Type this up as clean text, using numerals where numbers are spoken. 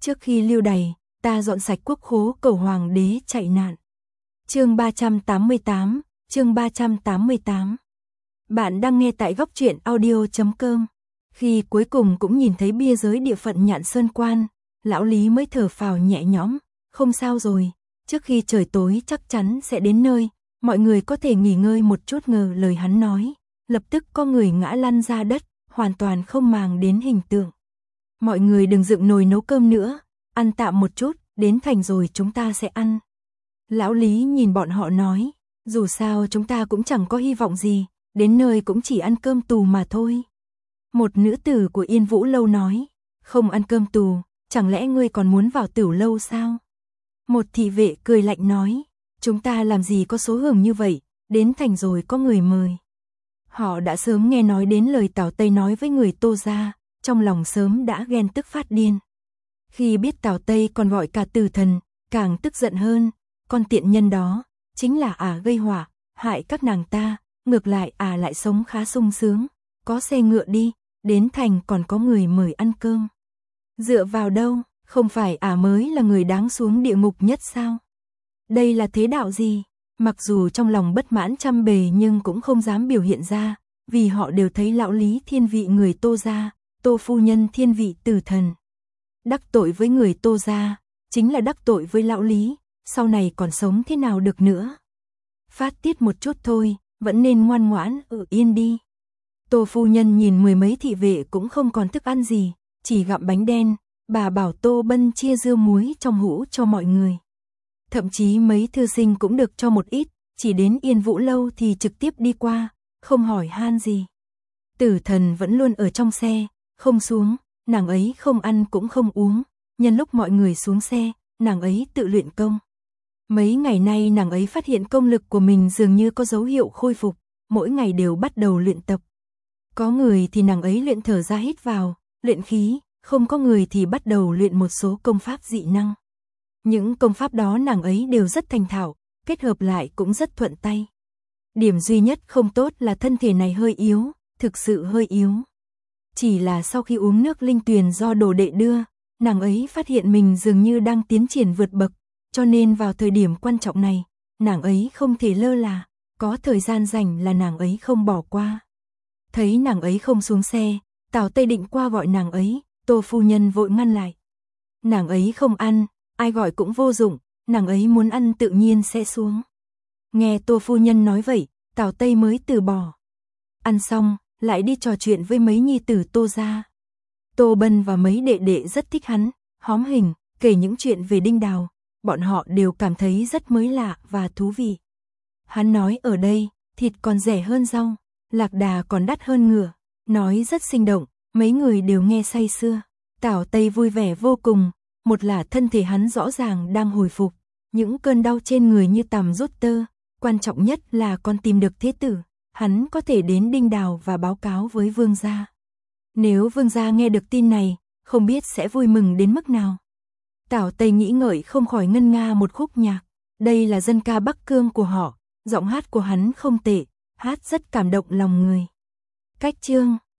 Trước khi lưu đày, ta dọn sạch quốc khố cầu hoàng đế chạy nạn. Chương 388, chương 388. Bạn đang nghe tại goctruyện.audio.com. Khi cuối cùng cũng nhìn thấy bia giới địa phận Nhạn Sơn Quan, lão Lý mới thở phào nhẹ nhõm, không sao rồi, trước khi trời tối chắc chắn sẽ đến nơi, mọi người có thể nghỉ ngơi một chút. Ngờ lời hắn nói, lập tức có người ngã lăn ra đất, hoàn toàn không màng đến hình tượng. Mọi người đừng dựng nồi nấu cơm nữa, ăn tạm một chút, đến thành rồi chúng ta sẽ ăn. Lão Lý nhìn bọn họ nói, dù sao chúng ta cũng chẳng có hy vọng gì, đến nơi cũng chỉ ăn cơm tù mà thôi. Một nữ tử của Yên Vũ Lâu nói, không ăn cơm tù, chẳng lẽ ngươi còn muốn vào Tửu Lâu sao? Một thị vệ cười lạnh nói, chúng ta làm gì có số hưởng như vậy, đến thành rồi có người mời. Họ đã sớm nghe nói đến lời Tào Tây nói với người Tô gia, trong lòng sớm đã ghen tức phát điên. Khi biết Tào Tây còn gọi cả Tử Thần, càng tức giận hơn, con tiện nhân đó, chính là gây họa, hại các nàng ta, ngược lại lại sống khá sung sướng, có xe ngựa đi, đến thành còn có người mời ăn cơm. Dựa vào đâu, không phải mới là người đáng xuống địa ngục nhất sao? Đây là thế đạo gì? Mặc dù trong lòng bất mãn trăm bề nhưng cũng không dám biểu hiện ra, vì họ đều thấy lão Lý thiên vị người Tô gia, Tô phu nhân thiên vị Tử Thần. Đắc tội với người Tô gia, chính là đắc tội với lão Lý, sau này còn sống thế nào được nữa. Phát tiết một chút thôi, vẫn nên ngoan ngoãn ở yên đi. Tô phu nhân nhìn mười mấy thị vệ cũng không còn thức ăn gì, chỉ gặm bánh đen, bà bảo Tô Bân chia dưa muối trong hũ cho mọi người. Thậm chí mấy thư sinh cũng được cho một ít, chỉ đến Yên Vũ Lâu thì trực tiếp đi qua, không hỏi han gì. Tử Thần vẫn luôn ở trong xe, không xuống, nàng ấy không ăn cũng không uống, nhân lúc mọi người xuống xe, nàng ấy tự luyện công. Mấy ngày nay nàng ấy phát hiện công lực của mình dường như có dấu hiệu khôi phục, mỗi ngày đều bắt đầu luyện tập. Có người thì nàng ấy luyện thở ra hít vào, luyện khí, không có người thì bắt đầu luyện một số công pháp dị năng. Những công pháp đó nàng ấy đều rất thành thạo, kết hợp lại cũng rất thuận tay. Điểm duy nhất không tốt là thân thể này hơi yếu, thực sự hơi yếu. Chỉ là sau khi uống nước linh tuyền do đồ đệ đưa, nàng ấy phát hiện mình dường như đang tiến triển vượt bậc, cho nên vào thời điểm quan trọng này, nàng ấy không thể lơ là, có thời gian rảnh là nàng ấy không bỏ qua. Thấy nàng ấy không xuống xe, Tào Tây định qua gọi nàng ấy, Tô phu nhân vội ngăn lại. Nàng ấy không ăn, ai gọi cũng vô dụng, nàng ấy muốn ăn tự nhiên sẽ xuống. Nghe Tô phu nhân nói vậy, Tào Tây mới từ bỏ. Ăn xong, lại đi trò chuyện với mấy nhi tử Tô gia. Tô Bân và mấy đệ đệ rất thích hắn, hóm hình, kể những chuyện về Đinh Đào, bọn họ đều cảm thấy rất mới lạ và thú vị. Hắn nói ở đây, thịt còn rẻ hơn rau, lạc đà còn đắt hơn ngựa, nói rất sinh động, mấy người đều nghe say sưa. Tào Tây vui vẻ vô cùng, một là thân thể hắn rõ ràng đang hồi phục, những cơn đau trên người như tằm rút tơ, quan trọng nhất là còn tìm được thế tử, hắn có thể đến Đinh Đào và báo cáo với vương gia. Nếu vương gia nghe được tin này, không biết sẽ vui mừng đến mức nào. Tào Tây nghĩ ngợi không khỏi ngân nga một khúc nhạc, đây là dân ca Bắc Cương của họ, giọng hát của hắn không tệ, hát rất cảm động lòng người. Cách chương